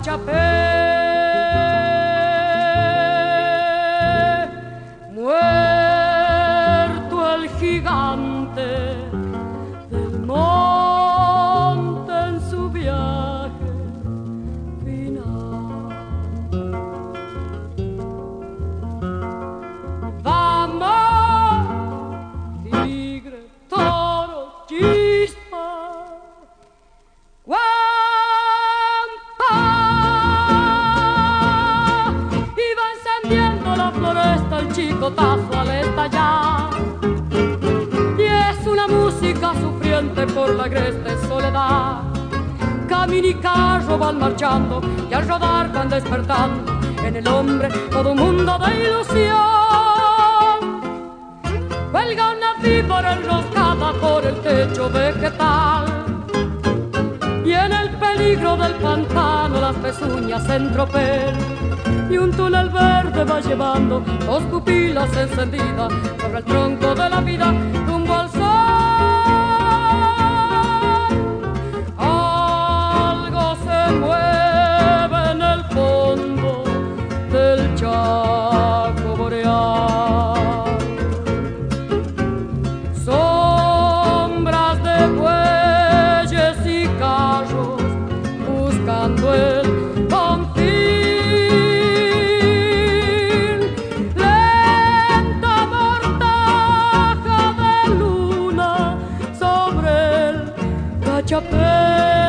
cachapé. Muerto el gigante del monte en su viaje final. Vamos, tigre, toro, chispa, guampa. Y va encendiendo la floresta el chicotazo al estallar. Y es una música sufriente por la agreste soledad. Camino y carro van marchando y al rodar van despertando en el hombre todo un mundo de ilusión. Cuelga una víbora enroscada por el techo vegetal y en el peligro del pantano las pezuñas en tropel. Y un túnel verde va llevando dos pupilas encendidas sobre el tronco de la vida rumbo al sol. Algo se mueve en el fondo del Chaco boreal. Sombras de bueyes y carros buscando el confín. Lenta mortaja de luna sobre el cachapé.